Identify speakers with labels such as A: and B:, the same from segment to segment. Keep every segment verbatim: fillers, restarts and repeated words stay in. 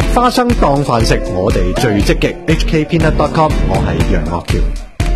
A: 花生當飯食，我哋最積極。H K Peanut dot com， 我係楊岳橋。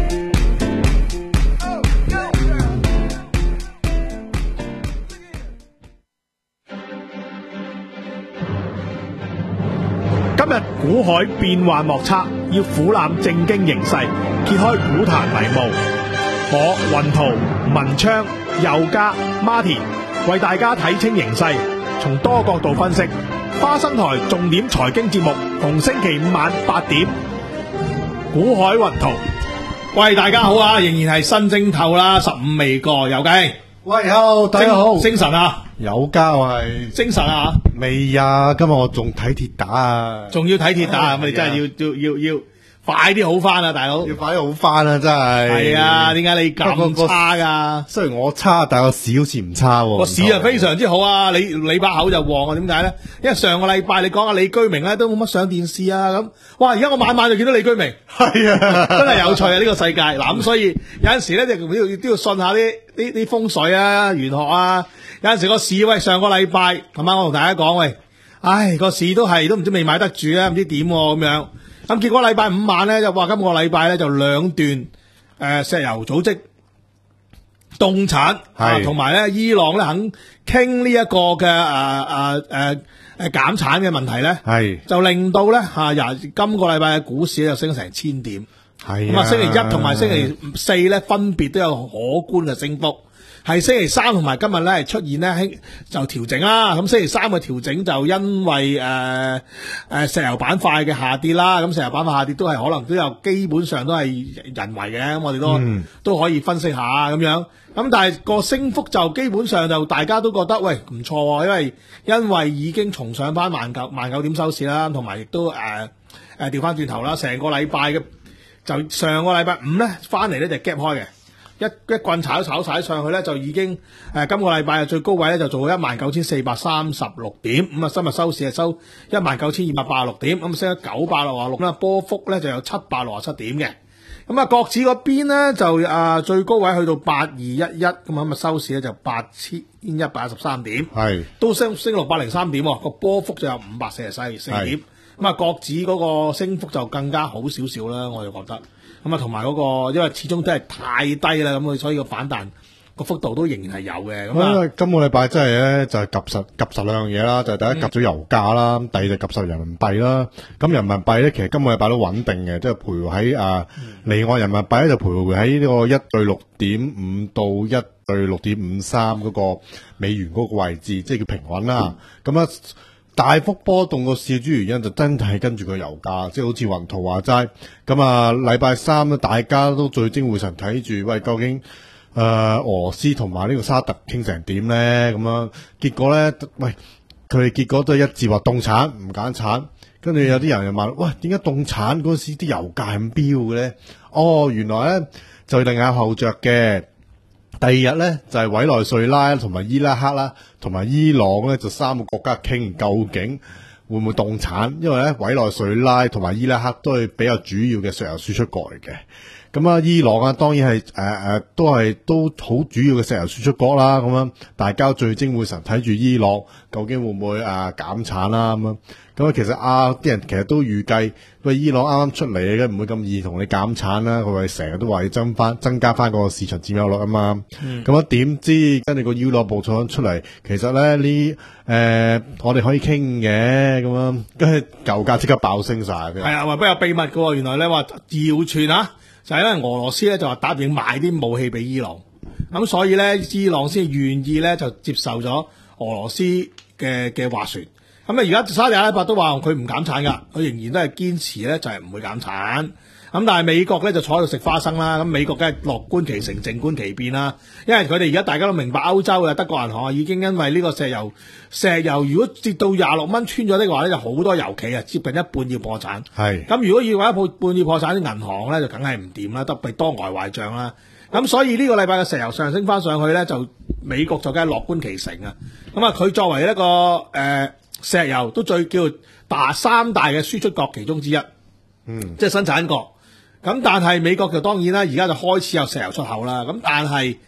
B: 今日股海變幻莫測，要俯瞰正經形勢，揭開股壇迷霧。我雲圖、文昌、佑嘉、Martin 為大家睇清形勢，從多角度分析。花生台重點財經節目，逢星期五晚八點，股海雲圖。喂，大家好啊，仍然係新正頭啦，十五未過，有計。
A: 喂，好，大家好，
B: 精神啊，
A: 有家我係
B: 精神啊，
A: 未啊？今日我仲睇鐵打啊，
B: 仲要睇鐵打，咁你真係要要要要快啲好翻啊，大佬！
A: 要快啲好翻啊，真係。係
B: 啊，點解你咁差噶？
A: 雖然我差，但係個市好似唔差喎。
B: 個市啊非常之好啊！你你把口就旺啊？點解咧？因為上個禮拜你講下李居明咧都冇乜上電視啊咁。哇！而家我晚晚就見到李居明，
A: 係啊，
B: 真係有趣啊！呢個世界嗱咁，所以有陣時咧就都要都要信下啲啲啲風水啊、玄學啊。有陣時個市喂，上個禮拜琴晚我同大家講喂，唉個市都係都唔知未買得住啊，唔知點咁樣。咁結果禮拜五晚咧就話今個禮拜咧就兩段誒、呃、石油組織凍產，係同埋咧伊朗咧肯傾呢一個嘅誒誒誒誒減產嘅問題咧，係就令到咧吓廿今個禮拜嘅股市就升成千點，係咁啊星期一同埋星期四咧分別都有可觀嘅升幅。係星期三同埋今日咧係出現咧就調整啦，咁星期三嘅調整就因為誒誒、呃呃、石油板塊嘅下跌啦，咁石油板塊下跌都係可能都有基本上都係人為嘅，咁我哋都、嗯、都可以分析下咁樣，咁但係個升幅就基本上就大家都覺得喂唔錯，因為因為已經重上翻萬九萬九點收市啦，同埋亦都誒誒調翻轉頭啦，成個禮拜嘅就上個禮拜五咧翻嚟咧就 gap 開嘅。一一棍炒炒晒上去咧，就已經誒、呃、今個禮拜最高位咧就做到一萬九千四百三十六點，咁啊今日收市係收一萬九千二百八十六點，咁升咗九百六十六啦，波幅咧就有七百六十七點嘅。咁啊國指嗰邊咧就啊、呃、最高位去到八二一一，咁啊收市咧就八千一百一十三點，係都升升六百零三點，個波幅就有五百四十四四點。咁啊國指嗰個升幅就更加好少少啦，我就覺得。咁啊，同埋嗰個，因為始終都係太低啦，咁所以個反彈個幅度都仍然係有嘅。咁啊，
A: 今個禮拜真係咧就係及實及實兩樣嘢啦，就係、是、第一及咗油價啦，嗯、第二就及實人民幣啦。咁人民幣咧，其實今個禮拜都穩定嘅，即係徘徊喺啊離岸人民幣咧就徘徊喺呢個一對六點五到一對六點五三嗰個美元嗰個位置，即係叫平穩啦。咁、嗯、啊。大幅波動個市主要原因就真係跟住個油價，即係好似雲圖話齋咁啊！禮拜三咧，大家都聚精會神睇住，喂，究竟誒、呃、俄羅斯同埋呢個沙特傾成點咧？咁樣結果咧，喂，佢哋結果都係一致話凍產唔減產，跟住有啲人又問，喂，點解凍產嗰時啲油價咁飆嘅咧？哦，原來咧就另眼後着嘅。第二日咧就係、是、委內瑞拉同埋伊拉克啦，同埋伊朗咧就三個國家傾究竟會唔會凍產，因為咧委內瑞拉同埋伊拉克都係比較主要嘅石油輸出國嚟嘅。咁啊，伊朗啊當然係誒誒都係都好主要嘅石油輸出國啦。咁樣大家聚精會神睇住伊朗究竟會唔會誒減產啦咁樣。咁啊，其實啊啲人其實都預計，喂，伊朗啱啱出嚟嘅唔會咁易同你減產啦。佢話成日都話要增翻增加翻個市場佔有率啊嘛。咁啊點知跟住個伊朗部長出嚟，其實咧呢誒我哋可以傾嘅咁樣，跟住油價即刻爆升晒。係
B: 啊，話比較秘密嘅，原來咧話謠傳啊。就係因為俄羅斯咧就話打算賣啲武器俾伊朗，咁所以咧伊朗先願意咧就接受咗俄羅斯嘅嘅斡旋。咁啊而家沙特阿拉伯都話佢唔減產噶，佢仍然都係堅持咧就係唔會減產。咁但係美國咧就坐喺度食花生啦，咁美國梗係樂觀其成，靜觀其變啦。因為佢哋而家大家都明白，歐洲嘅德國銀行啊已經因為呢個石油石油如果跌到廿六蚊穿咗的話咧，就好多油企啊接近一半要破產。係咁如果要話一半要破產，啲銀行咧就梗係唔掂啦，特別多呆壞賬啦。咁所以呢個禮拜嘅石油上升翻上去咧，就美國就梗係樂觀其成啊。咁啊佢作為一個誒、呃、石油都最叫大三大嘅輸出國其中之一，嗯，即係生產國。咁但係美國就當然啦，而家就開始有石油出口啦。咁但係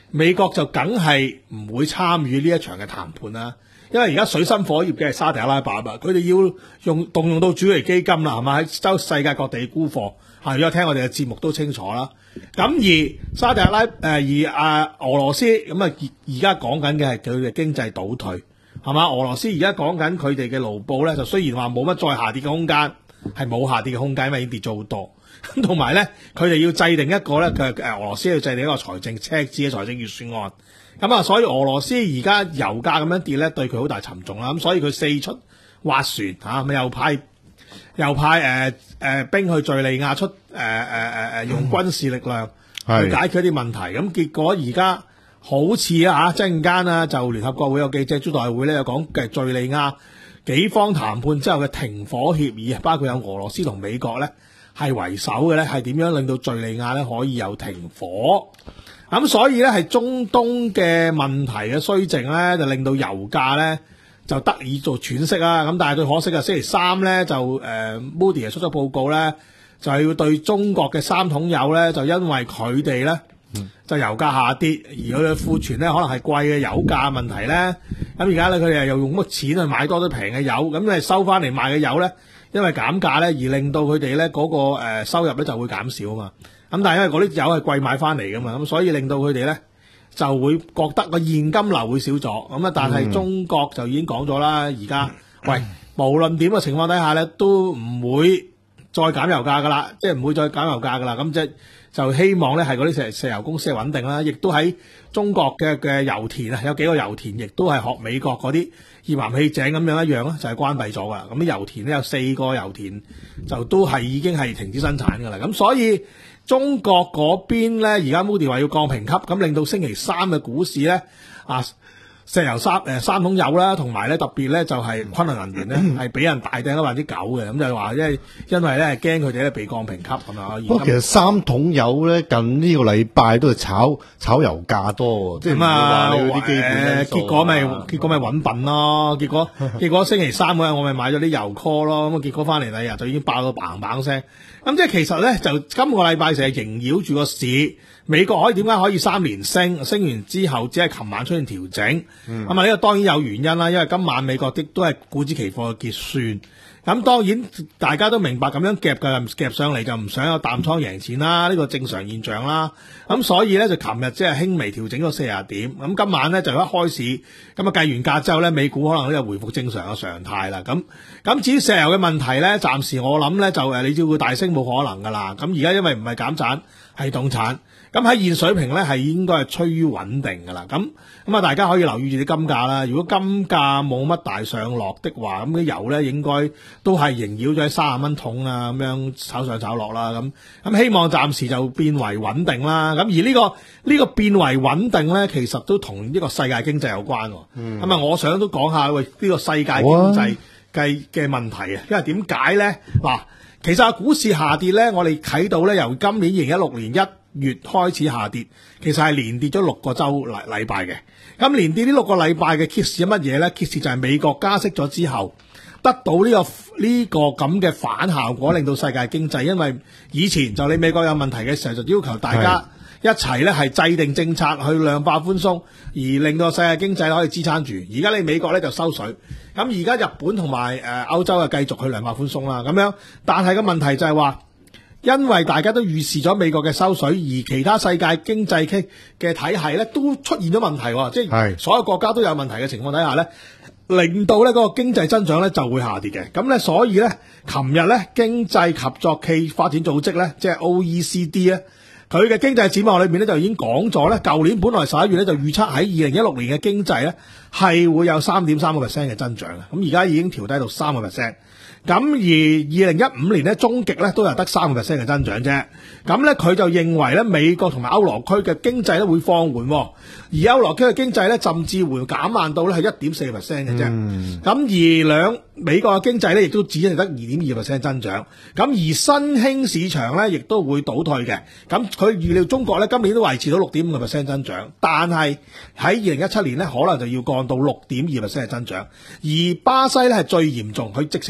B: 美國就梗係唔會參與呢一場嘅談判啦。因為而家水深火熱嘅係沙特阿拉伯啊，佢哋要用動用到主權基金啦，係嘛？喺周世界各地沽貨，係如果聽我哋嘅節目都清楚啦。咁而沙特阿拉誒、呃、而啊俄羅斯咁啊，而而家講緊嘅係佢嘅經濟倒退，係嘛？俄羅斯而家講緊佢哋嘅盧布咧，就雖然話冇乜再下跌嘅空間，係冇下跌嘅空間，因為已經跌咗好多。咁同埋咧，佢哋要制定一個咧，佢誒俄羅斯要制定一個財政赤字嘅財政預算案。咁啊，所以俄羅斯而家油價咁樣跌咧，對佢好大沉重啦。咁所以佢四出斡旋嚇，咪、啊、又派又派誒誒、呃呃、兵去敍利亞出誒誒誒誒用軍事力量去解決啲問題。咁、嗯、結果而家好似啊嚇，陣間啊就聯合國會有記者招待會咧，又講嘅敍利亞幾方談判之後嘅停火協議，包括有俄羅斯同美國咧係為首嘅咧，係點樣令到敍利亞咧可以有停火？咁、嗯、所以咧，係中東嘅問題嘅衰靜咧，就令到油價咧就得以做喘息啦。咁但係最可惜嘅，星期三咧就誒、呃、Moody 出咗報告咧，就係要對中國嘅三桶油咧，就因為佢哋咧就油價下跌，而佢嘅庫存咧可能係貴嘅油價問題咧。咁而家咧佢哋又用乜錢去買多啲平嘅油，咁你收翻嚟賣嘅油咧，因為減價咧而令到佢哋咧嗰個誒、呃、收入咧就會減少啊嘛。咁但係因為嗰啲油係貴買翻嚟噶嘛，咁所以令到佢哋咧就會覺得個現金流會少咗。咁啊，但係中國就已經講咗啦，而家喂無論點嘅情況底下咧，都唔會再減油價噶啦，即係唔會再減油價噶啦。咁即係就希望咧係嗰啲石石油公司係穩定啦，亦都喺中國嘅嘅油田啊，有幾個油田亦都係學美國嗰啲頁岩氣井咁樣一樣啦，就係、是、關閉咗噶啦。咁啲油田咧有四個油田就都係已經係停止生產噶啦。咁所以中國嗰邊咧，而家 Moody 話要降評級，咁令到星期三嘅股市咧，啊石油三誒三桶油啦，同埋咧特別咧就係昆侖能源咧係俾人大掟咗百分之九嘅，咁就話因為因為咧驚佢哋咧被降評級咁啊。
A: 不過其實三桶油咧近呢個禮拜都係炒炒油價多，即係唔會話你嗰啲基本因素。誒結果咪結果咪揾笨咯，結果結果星期三嗰日我咪買咗啲油 call 咯，咁啊結果翻嚟第二日就已經爆到砰砰聲。咁即係其實咧就今個禮拜成日縈繞住個市。美國可以點解可以三連升？升完之後只係琴晚出現調整，咁啊呢個當然有原因啦，因為今晚美國的都係股指期貨嘅結算。咁當然大家都明白咁樣夾嘅夾上嚟就唔想有淡倉贏錢啦，呢、這個正常現象啦。咁所以咧就琴日即係輕微調整咗四十點，咁今晚咧就一開市，咁啊計完價之後咧，美股可能都有回復正常嘅常態啦。咁咁至於石油嘅問題咧，暫時我諗咧就誒你叫佢大升冇可能噶啦。咁而家因為唔係減產係凍產。咁喺現水平咧係應該係趨於穩定㗎啦，咁咁啊大家可以留意住啲金價啦。如果金價冇乜大上落的話，咁啲油咧應該都係縈繞咗喺三十蚊桶啊咁樣炒上炒落啦。咁咁希望暫時就變為穩定啦。咁而呢、呢個呢、呢個變為穩定咧，其實都同呢個世界經濟有關。咁啊、嗯，我想都講下喂呢、呢個世界經濟計嘅問題啊，因為點解咧嗱？其實股市下跌咧，我哋睇到咧由今年二零一六年一月開始下跌，其實係連跌咗六個周禮禮拜嘅。咁連跌呢六個禮拜嘅揭示係乜嘢咧？揭示就係美國加息咗之後，得到呢、這個呢、這個咁嘅反效果，令到世界經濟，因為以前就你美國有問題嘅時候，就要求大家一齊咧係制定政策去量化寬鬆，而令到世界經濟可以支撐住。而家你美國咧就收水，咁而家日本同埋誒歐洲啊繼續去量化寬鬆啦，咁樣。但係個問題就係話，因為大家都預示咗美國嘅收水，而其他世界經濟嘅嘅體系咧都出現咗問題，即係所有國家都有問題嘅情況底下咧，令到咧嗰個經濟增長咧就會下跌嘅。咁咧，所以咧，琴日咧經濟合作暨發展組織咧，即係 O E C D 咧，佢嘅經濟展望裏面咧就已經講咗咧，舊年本來十一月咧就預測喺二零一六年嘅經濟咧係會有三點三個 percent 嘅增長嘅，咁而家已經調低到三個 percent。咁而二零一五年咧，終極咧都係得三個 percent 嘅增長啫。咁咧佢就認為咧，美國同埋歐羅區嘅經濟咧會放緩，而歐羅區嘅經濟咧甚至會減慢到咧係一點四 percent 嘅啫。咁、嗯、而兩美國嘅經濟咧亦都只係得二點二 percent 增長。咁而新興市場咧亦都會倒退嘅。咁佢預料中國咧今年都維持到六點五個 percent 增長，但係喺二零一七年咧可能就要降到六點二 percent 嘅增長。而巴西咧係最嚴重，佢直情係出現咗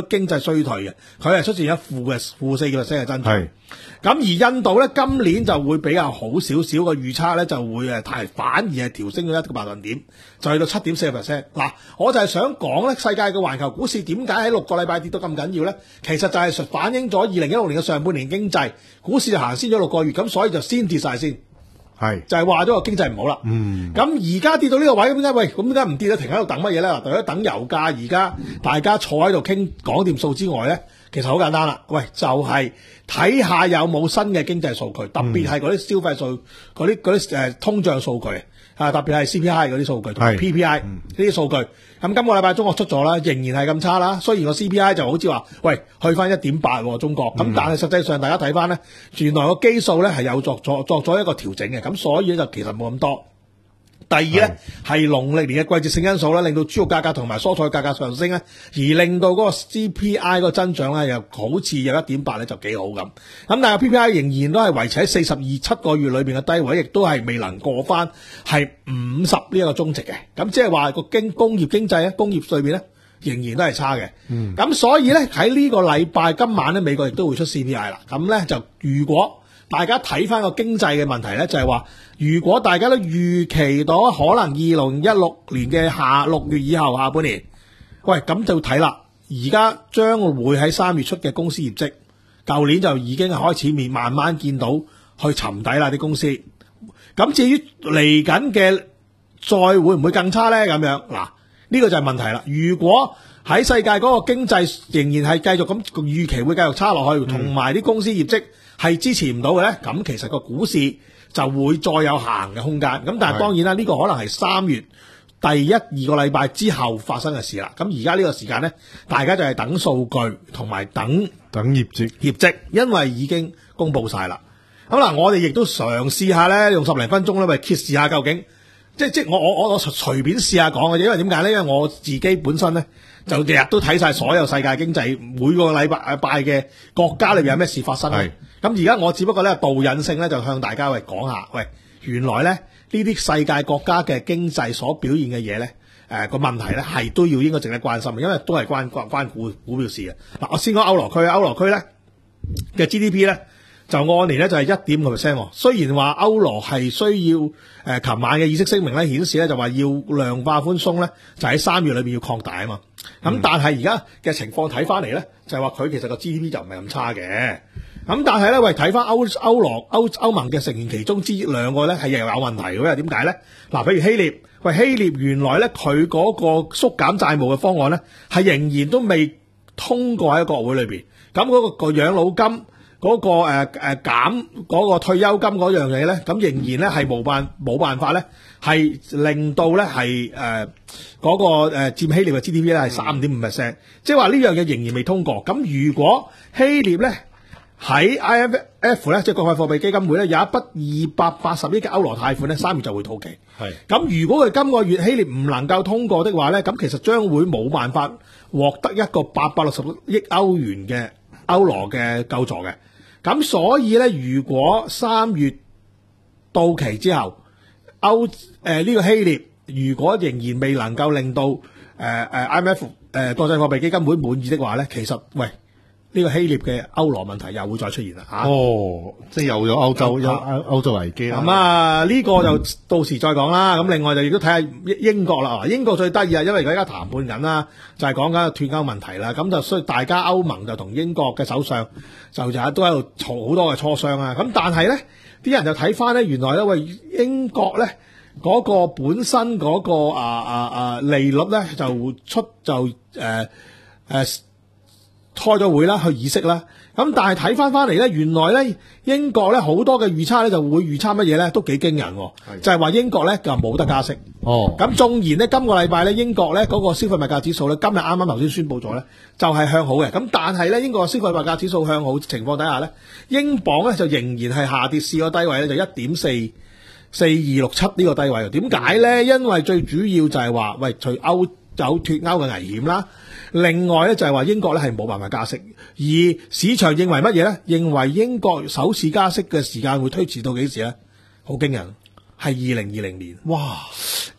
B: 咗經濟衰退嘅，佢係出現咗負嘅負四個 percent 嘅增長。
A: 係
B: 咁而印度咧今年就會比較好少少嘅預測咧，就會誒太反而係調升咗一個百分點，就去到七點四個 percent。嗱，我就係想講咧，世界嘅環球股市點解喺六個禮拜跌到咁緊要咧？其實就係反映咗二零一六年嘅上半年經濟股市就行先咗六個月，咁所以就先跌晒先。
A: 係
B: 就係話咗個經濟唔好啦。
A: 嗯，
B: 咁而家跌到呢個位，咁點解喂？咁點解唔跌咧？停喺度等乜嘢咧？嗱，除咗等油價，而家大家坐喺度傾講掂數之外咧，其實好簡單啦。喂，就係睇下有冇新嘅經濟數據，特別係嗰啲消費數、嗰啲嗰啲誒通脹數據啊，特別係 C P I 嗰啲數據同埋 P P I 呢啲數據。咁今個禮拜中國出咗啦，仍然係咁差啦。雖然個 C P I 就好似話，喂，去翻一點八中國，咁、嗯、但係實際上大家睇翻咧，原來個基數咧係有作作作咗一個調整嘅，咁所以就其實冇咁多。第二咧係農曆年嘅季節性因素咧，令到豬肉價格同埋蔬菜價格上升咧，而令到嗰個 C P I 嗰個增長咧又好似有一點八咧就幾好咁。咁但係 P P I 仍然都係維持喺四十二七個月裏邊嘅低位，亦都係未能過翻係五十呢一個中值嘅。咁即係話個經工業經濟咧，工業裏邊咧仍然都係差嘅。嗯，咁所以咧喺呢個禮拜今晚咧，美國亦都會出 C P I 啦。咁咧就如果大家睇翻個經濟嘅問題咧，就係話，如果大家都預期到可能二零一六年嘅下六月以後下半年，喂，咁就睇啦。而家將會喺三月出嘅公司業績，舊年就已經開始面慢慢見到去沉底啦啲公司。咁至於嚟緊嘅再會唔會更差咧？咁樣嗱，呢個就係問題啦。如果喺世界嗰個經濟仍然係繼續咁預期會繼續差落去，同埋啲公司業績係支持唔到嘅咧，咁其實個股市就會再有行嘅空間。咁但係當然啦，呢個可能係三月第一二個禮拜之後發生嘅事啦。咁而家呢個時間咧，大家就係等數據同埋等
A: 等業績
B: 業績，因為已經公佈晒啦。咁嗱，我哋亦都嘗試下咧，用十零分鐘咧，咪揭示下究竟，即即我我我我隨便試下講嘅啫。因為點解咧？因為我自己本身咧，就日日都睇晒所有世界經濟每個禮拜拜嘅國家裏邊有咩事發生。係咁而家我只不過咧導引性咧就向大家喂講下，喂，原來咧呢啲世界國家嘅經濟所表現嘅嘢咧，誒、呃、個問題咧係都要應該值得關心嘅，因為都係關關關股股票事嘅。嗱，我先講歐羅區，歐羅區咧嘅 G D P 咧就按年咧就係一點五個 percent。雖然話歐羅係需要誒，琴、呃、晚嘅議息聲明咧顯示咧就話要量化寬鬆咧，就喺三月裏邊要擴大啊嘛。咁、嗯、但係而家嘅情況睇翻嚟咧，就係話佢其實個 G D P 就唔係咁差嘅。咁但係咧，喂，睇翻歐歐羅歐歐盟嘅成員其中之兩個咧係又有問題嘅，因為點解咧？嗱，譬如希臘，喂，希臘原來咧佢嗰個縮減債務嘅方案咧係仍然都未通過喺國會裏邊。咁嗰個個養老金嗰、嗰個誒誒減嗰個退休金嗰樣嘢咧，咁仍然咧係冇辦冇辦法咧係令到咧係誒嗰個誒佔希臘嘅 G D P 咧係三點五 percent，即係話呢樣嘢仍然未通過。咁如果希臘咧喺 I M F 咧，即係國際貨幣基金會咧，有一筆二百八十億嘅歐羅貸款咧，三月就會到期。係咁，如果佢今個月希臘唔能夠通過的話咧，咁其實將會冇辦法獲得一個八百六十億歐元嘅歐羅嘅救助嘅。咁所以咧，如果三月到期之後，歐誒呢、呃這個希臘如果仍然未能夠令到誒誒、呃、I M F 誒、呃、國際貨幣基金會滿意的話咧，其實喂。呢個希臘嘅歐羅問題又會再出現啦嚇！
A: 哦，即係又有歐洲有歐歐洲危機啦。咁啊，呢個就到時再講啦。咁另外就亦都睇下英國啦。英國最得意啊，因為而家談判緊啦，就係講緊脫歐問題啦。咁就所以大家歐盟就同英國嘅首相就日日都喺度嘈好多嘅磋商啊。咁但係咧，啲人就睇翻咧，原來咧喂英國咧嗰個本身嗰個啊啊啊利率咧就出就誒誒。呃開咗會啦，去議息啦。咁但係睇翻翻嚟咧，原來咧英國咧好多嘅預測咧就會預測乜嘢咧，都幾驚人。就係話英國咧就冇得加息。哦。咁縱然呢，今個禮拜咧英國咧嗰個消費物價指數咧今日啱啱頭先宣佈咗咧就係向好嘅。咁但係咧英國消費物價指數向好情況底下咧，英鎊咧就仍然係下跌試個低位咧就一點四四二六七呢個低位。點解咧？因為最主要就係話喂，除歐有脫歐嘅危險啦。另外咧就係話英國咧係冇辦法加息，而市場認為乜嘢咧？認為英國首次加息嘅時間會推遲到幾時咧？好驚人，係二零二零年。哇！咁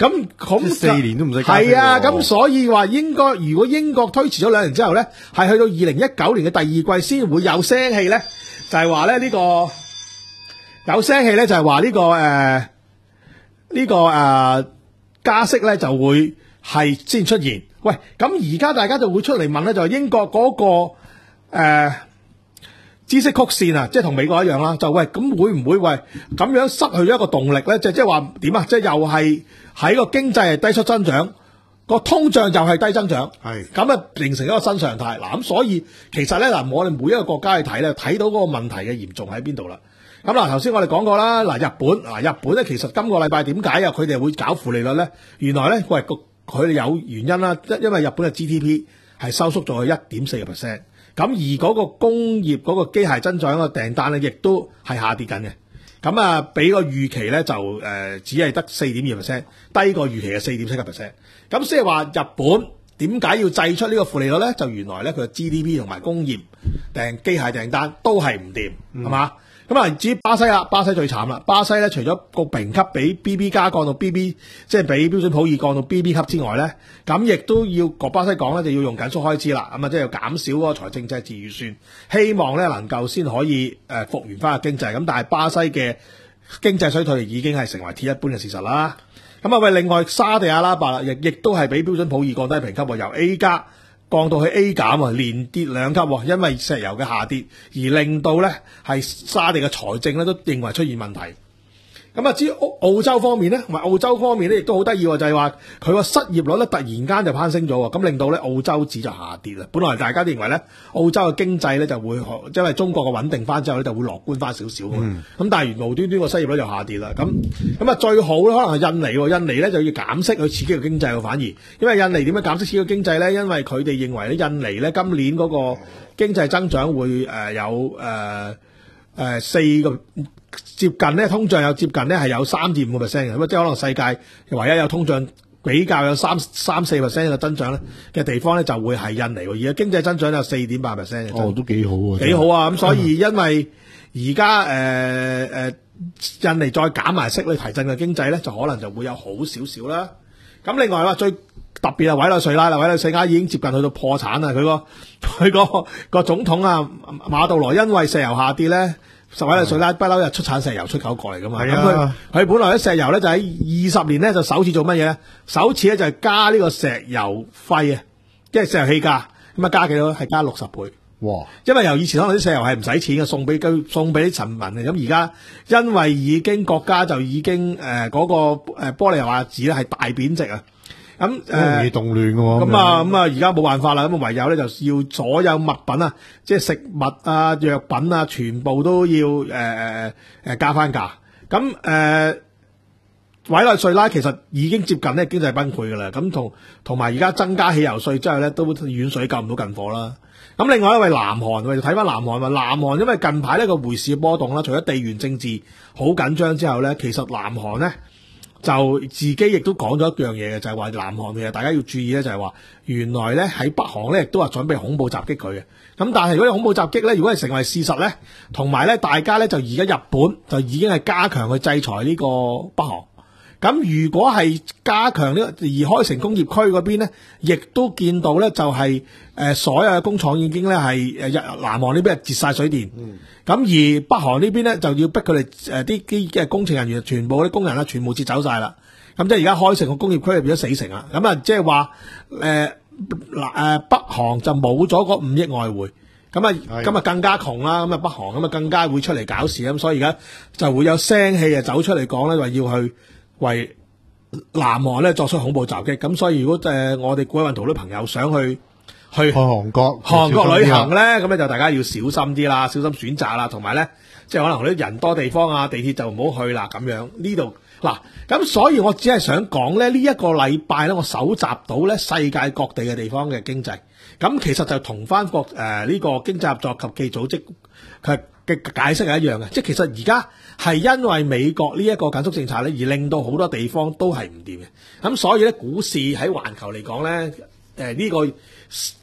B: 咁咁
A: 四年都唔使加息喎
B: 係啊，咁所以話應該如果英國推遲咗兩年之後咧，係去到二零一九年嘅第二季先會有聲氣咧，就係話咧呢個有聲氣咧就係話呢個誒呢、呃這個誒、呃、加息咧就會係先出現。喂，咁而家大家就會出嚟問咧，就係英國嗰、那個誒。呃孳息曲線啊，即係同美國一樣啦，就喂咁會唔會喂咁樣失去咗一個動力咧？就即係話點啊？即係又係喺個經濟係低速增長，個通脹又係低增長，
A: 係
B: 咁啊形成一個新常態嗱。咁所以其實咧嗱，我哋每一個國家去睇咧，睇到嗰個問題嘅嚴重喺邊度啦。咁嗱，頭先我哋講過啦，嗱日本嗱日本咧，其實今個禮拜點解啊佢哋會搞負利率咧？原來咧喂個佢哋有原因啦，因為日本嘅 G D P 係收縮咗去一點四個 percent。咁而嗰個工業嗰個機械增長嘅訂單咧，亦都係下跌緊嘅。咁啊，比個預期咧就誒、呃、只係得四點二 percent，低過預期嘅四點七個 percent。咁即係話日本點解要製出呢個負利率咧？就原來咧佢嘅 G D P 同埋工業訂機械訂單都係唔掂，係嘛、嗯？咁啊，至於巴西啦，巴西最慘啦。巴西咧，除咗個評級比 B B 加降到 B B， 即係比標準普爾降到 B B 級之外咧，咁亦都要個巴西講咧，就要用緊縮開支啦。咁啊，即係要減少嗰個財政赤字預算，希望咧能夠先可以誒復原翻個經濟。咁但係巴西嘅經濟衰退已經係成為鐵一般嘅事實啦。咁啊，喂，另外沙地阿拉伯啦，亦亦都係比標準普爾降低評級喎，由 A 加降到去 A 減啊，連跌兩級喎，因為石油嘅下跌而令到咧係沙地嘅財政咧都認為出現問題。咁啊，至於澳洲方面咧，同埋澳洲方面咧，亦都好得意喎，就係話佢個失業率咧突然間就攀升咗喎，咁令到咧澳洲紙就下跌啦。本來大家都認為咧澳洲嘅經濟咧就會因為中國嘅穩定翻之後咧就會樂觀翻少少嘅，咁、嗯、但係無端端個失業率就下跌啦。咁咁啊最好咧可能係印尼喎，印尼咧就要減息去刺激個經濟喎，反而因為印尼點樣減息刺激個經濟咧？因為佢哋認為咧印尼咧今年嗰個經濟增長會誒、呃、有誒。呃誒、呃、四個接近咧，通脹有接近咧係有三至五個 percent 嘅，咁即係可能世界唯一有通脹比較有三三四 percent 嘅增長咧嘅地方咧就會係印尼喎，而家經濟增長有四點八 percent 嘅。
A: 哦，都幾好喎，
B: 幾好啊！咁所以因為而家誒誒印尼再減埋息去提振嘅經濟咧，就可能就會有好少少啦。咁另外話最特別係委內瑞拉啦，委內瑞拉已經接近去到破產啦。佢個佢個個總統啊馬杜羅因為石油下跌咧，委內瑞拉不嬲又出產石油出口國嚟噶嘛。咁佢佢本來啲石油咧就喺二十年咧就首次做乜嘢咧？首次咧就係加呢個石油費啊，即係石油氣價咁啊加幾多？係加六十倍。
A: 哇！
B: 因為由以前可能啲石油係唔使錢嘅，送俾送俾啲臣民嘅，咁而家因為已經國家就已經誒嗰、呃那個誒玻利維亞紙咧係大貶值啊。咁誒，
A: 容易動亂嘅喎。
B: 咁啊，咁啊，而家冇辦法啦。咁唯有咧就要所有物品啊，即係食物啊、藥品啊，全部都要誒誒誒加翻價。咁誒、呃，委內瑞拉其實已經接近咧經濟崩潰㗎啦。咁同同埋而家增加汽油稅之後咧，都遠水救唔到近火啦。咁另外一位南韓，我哋睇翻南韓話，南韓因為近排呢個匯市波動啦，除咗地緣政治好緊張之後咧，其實南韓咧。就自己亦都講咗一樣嘢嘅，就係話南韓其實大家要注意咧，就係話原來咧喺北韓咧亦都話準備恐怖襲擊佢嘅。咁但係如果恐怖襲擊咧，如果係成為事實咧，同埋咧大家咧就而家日本就已經係加強去制裁呢個北韓。咁如果係加強呢個而開城工業區嗰邊咧，亦都見到咧就係、是、誒、呃、所有嘅工廠已經咧係誒日南韓呢邊係截晒水電。嗯。咁而北韓呢邊咧就要逼佢哋誒啲啲嘅工程人員全部啲工人啦，全部撤走晒啦。咁即係而家開城個工業區係變咗死城啦。咁啊，即係話誒嗱誒北韓就冇咗嗰五億外匯。咁啊，咁啊更加窮啦。咁啊北韓咁啊更加會出嚟搞事。咁所以而家就會有聲氣啊走出嚟講咧，話要去為南韓咧作出恐怖襲擊。咁所以如果誒、呃、我哋古運圖啲朋友想去。去韓國韓國旅行咧，咁咧就大家要小心啲啦，小心選擇啦，同埋咧，即係可能啲人多地方啊，地鐵就唔好去啦，咁樣呢度嗱，咁所以我只係想講咧，呢、這、一個禮拜咧，我搜集到咧世界各地嘅地方嘅經濟，咁其實就同翻國誒呢個經濟合作及記組織佢嘅解釋係一樣嘅，即係其實而家係因為美國呢一個緊縮政策咧，而令到好多地方都係唔掂嘅，咁所以咧股市喺環球嚟講咧，誒、呃、呢、這個。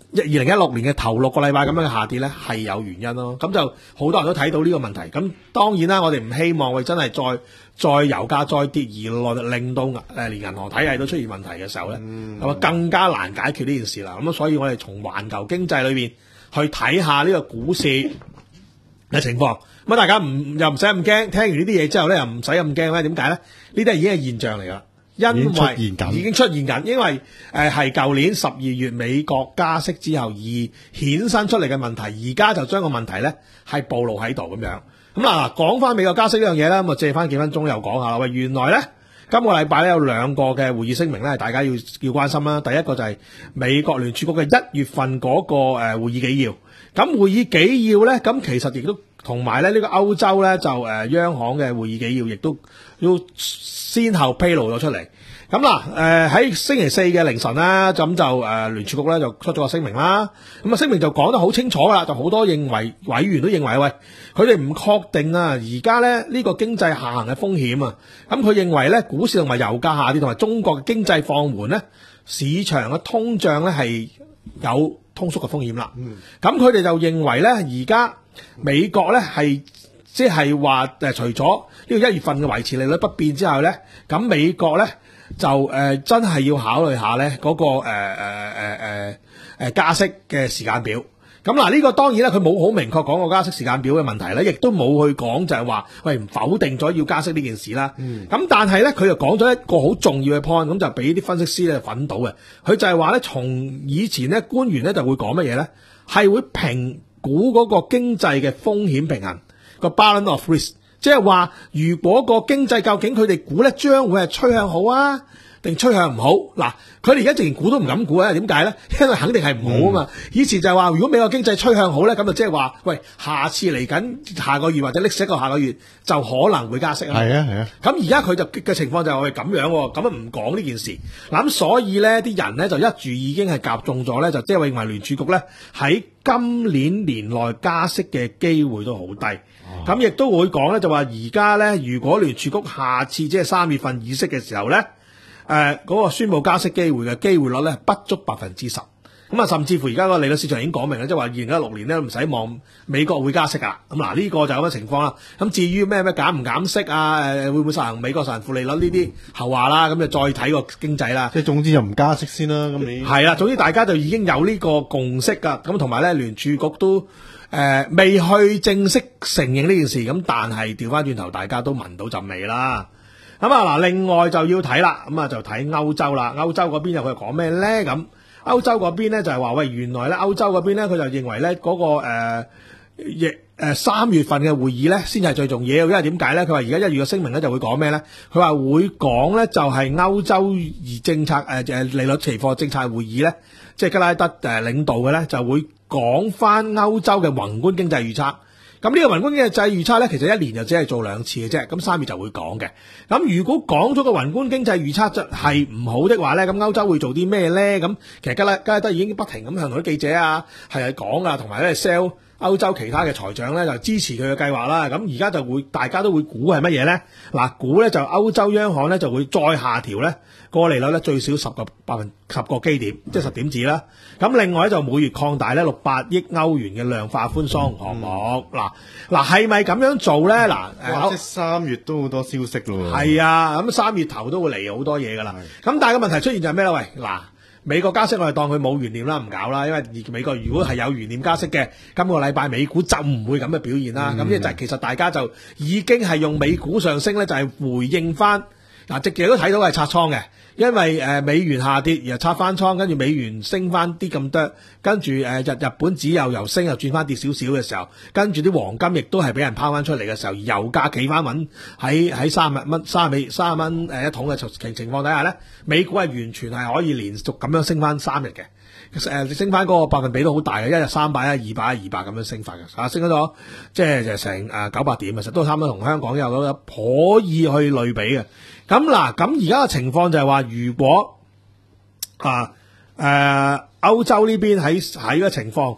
B: 二零一六年嘅頭六個禮拜咁樣嘅下跌咧，係有原因咯。咁就好多人都睇到呢個問題。咁當然啦，我哋唔希望佢真係再再油價再跌而令到誒連銀行體系都出現問題嘅時候咧，咁啊、嗯、更加難解決呢件事啦。咁所以我哋從環球經濟裏邊去睇下呢個股市嘅情況。咁大家唔又唔使咁驚，聽完呢啲嘢之後咧，又唔使咁驚咧。點解咧？呢啲係已經係現象嚟噶啦。因為已經出現緊，因為誒係舊年十二月美國加息之後而衍生出嚟嘅問題，而家就將個問題咧係暴露喺度咁樣。咁嗱，講翻美國加息呢樣嘢啦，咁啊借翻幾分鐘又講下啦。喂，原來咧今個禮拜咧有兩個嘅會議聲明咧，大家要要關心啦。第一個就係美國聯儲局嘅一月份嗰個誒會議紀要。咁會議紀要咧，咁其實亦都同埋咧呢個歐洲咧就誒央行嘅會議紀要，亦都要先後披露咗出嚟。咁嗱，誒喺星期四嘅凌晨啦，咁就誒聯儲局咧就出咗個聲明啦。咁啊聲明就講得好清楚啦，就好多認為委員都認為喂，佢哋唔確定啊，而家咧呢個經濟下行嘅風險啊。咁佢認為咧股市同埋油價下跌同埋中國嘅經濟放緩咧，市場嘅通脹咧係有通縮嘅風險啦。咁佢哋就認為咧，而家美國咧係即係話誒，除咗呢個一月份嘅維持利率不變之後咧，咁美國咧就誒、呃、真係要考慮下咧嗰、那個誒誒誒誒誒加息嘅時間表。咁嗱呢個當然咧，佢冇好明確講個加息時間表嘅問題咧，亦都冇去講就係話喂唔否定咗要加息呢件事啦。咁、嗯、但係咧，佢又講咗一個好重要嘅 point，咁就俾啲分析師咧揾到嘅。佢就係話咧，從以前咧官員咧就會講乜嘢咧，係會評估嗰個經濟嘅風險平衡個 balance of risk。即係話，如果個經濟究竟佢哋估咧，將會係趨向好啊，定趨向唔好？嗱，佢哋而家直情估都唔敢估啊！點解咧？因為肯定係唔好啊嘛。嗯、以前就係話，如果美國經濟趨向好咧，咁就即係話，喂，下次嚟緊下個月或者歷史一個下個月就可能會加息啊。係啊係啊。咁而家佢就嘅情況就係咁樣，咁啊唔講呢件事。嗱咁所以咧，啲人咧就一注已經係夾中咗咧，就即係認為聯儲局咧喺今年年內加息嘅機會都好低。咁亦都會講咧，就話而家咧，如果聯儲局下次即係三月份議息嘅時候咧，誒、呃、嗰、那個宣佈加息機會嘅機會率咧不足百分之十。咁啊，甚至乎而家個利率市場已經講明啦，即係話二零一六年咧唔使望美國會加息啊。咁嗱，呢個就係咁嘅情況啦。咁至於咩咩減唔減息啊，誒會唔會實行美國實行負利率呢啲後話啦，咁就再睇個經濟啦。
A: 即係總之就唔加息先啦。咁你
B: 係啦，總之大家就已經有呢個共識噶。咁同埋咧，聯儲局都。誒、呃，未去正式承認呢件事，咁但係調翻轉頭，大家都聞到陣味啦。咁啊嗱，另外就要睇啦，咁啊就睇歐洲啦。歐洲嗰邊又佢講咩咧？咁歐洲嗰邊咧就係話喂，原來咧歐洲嗰邊咧佢就認為咧嗰、那個誒亦誒三月份嘅會議咧先係最重要，因為點解咧？佢話而家一月嘅聲明咧就會講咩咧？佢話會講咧就係歐洲而政策誒誒利率期貨政策會議咧，即係吉拉德誒領導嘅咧就會。講翻歐洲嘅宏觀經濟預測，咁呢個宏觀經濟預測咧，其實一年就只係做兩次嘅啫。咁三月就會講嘅。咁如果講咗個宏觀經濟預測就係唔好的話咧，咁歐洲會做啲咩咧？咁其實吉拉吉拉德已經不停咁向同啲記者啊係講啊，同埋咧 sell 歐洲其他嘅財長咧就支持佢嘅計劃啦。咁而家就會大家都會估係乜嘢咧？嗱，估咧就歐洲央行咧就會再下調咧個利率咧最少十個百分十個基點，即係十點子啦。咁另外咧就每月擴大咧六百億歐元嘅量化寬鬆項目。嗱嗱係咪咁樣做咧？嗱，
A: 誒，即係三月都好多消息咯。
B: 係啊，咁三月頭都會嚟好多嘢噶啦。咁但係個問題出現就係咩咧？喂，嗱，美國加息我哋當佢冇懸念啦，唔搞啦。因為美國如果係有懸念加息嘅，今個禮拜美股就唔會咁嘅表現啦。咁即係其實大家就已經係用美股上升咧，就係回應翻。嗱，直期都睇到係拆倉嘅，因為誒美元下跌，然後拆翻倉，跟住美元升翻啲咁多，跟住誒日日本紙又由升又轉翻跌少少嘅時候，跟住啲黃金亦都係俾人拋翻出嚟嘅時候，油價企翻穩喺喺三十蚊、三十美、三十蚊誒一桶嘅情情況底下咧，美股係完全係可以連續咁樣升翻三日嘅。誒升翻嗰個百分比都好大嘅，一日三百、一日二百、一二百咁樣升法嘅，啊升咗即係就成誒九百點，其實都差唔多同香港有嗰個可以去類比嘅。咁嗱，咁而家嘅情況就係話，如果啊誒歐洲呢邊喺喺個情況，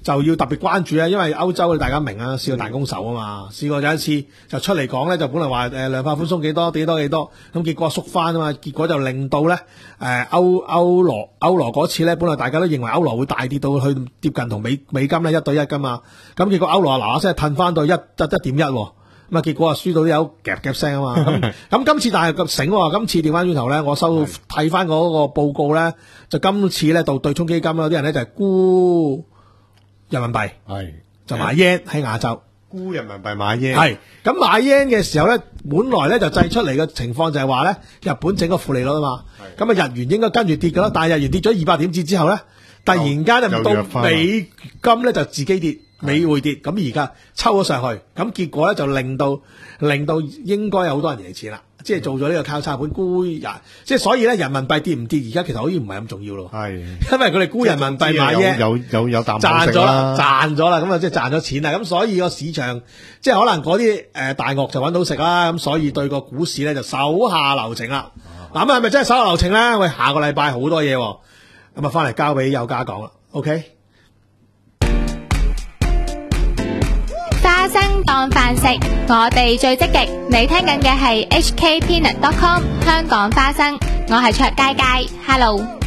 B: 就要特別關注啊，因為歐洲大家明啊，試過彈弓手啊嘛，試過有一次就出嚟講咧，就本來話誒量化寬鬆幾多幾多幾多，咁結果縮翻啊嘛，結果就令到咧誒歐歐羅歐羅嗰次咧，本來大家都認為歐羅會大跌到去接近同美美金咧一對一噶嘛，咁結果歐羅嗱嗱聲褪翻到一一一點一，咁啊結果啊輸到有夾夾聲啊嘛，咁咁今次但係咁醒喎，今次調翻轉頭咧，我收睇翻嗰個報告咧，就今次咧到對沖基金啦，啲人咧就係沽人民幣
A: 係
B: 就買 yen 喺亞洲，
A: 沽人民幣買 yen
B: 係咁買 yen 嘅時候咧，本來咧就製出嚟嘅情況就係話咧，日本整個負利率啊嘛，咁啊日元應該跟住跌噶啦，但係日元跌咗二百點子之後咧，突然間就到美金咧就自己跌，美匯跌，咁而家抽咗上去，咁結果咧就令到令到應該有好多人贏錢啦。即係做咗呢個交叉盤沽人，即係所以咧人民幣跌唔跌，而家其實好似唔係咁重要咯。係，因為佢哋沽人民幣買嘢，
A: 有有有啖
B: 賺咗啦，賺咗啦，咁啊即係賺咗錢啦。咁所以個市場即係可能嗰啲誒大鱷就揾到食啦。咁所以對個股市咧就手下留情啦。嗱咁係咪真係手下留情咧？喂，下個禮拜好多嘢，咁啊翻嚟交俾有家講啦。OK。
C: 花生當飯食，我哋最積極。你聽緊嘅係 H K Peanut dot com 香港花生，我係卓佳佳 ，Hello。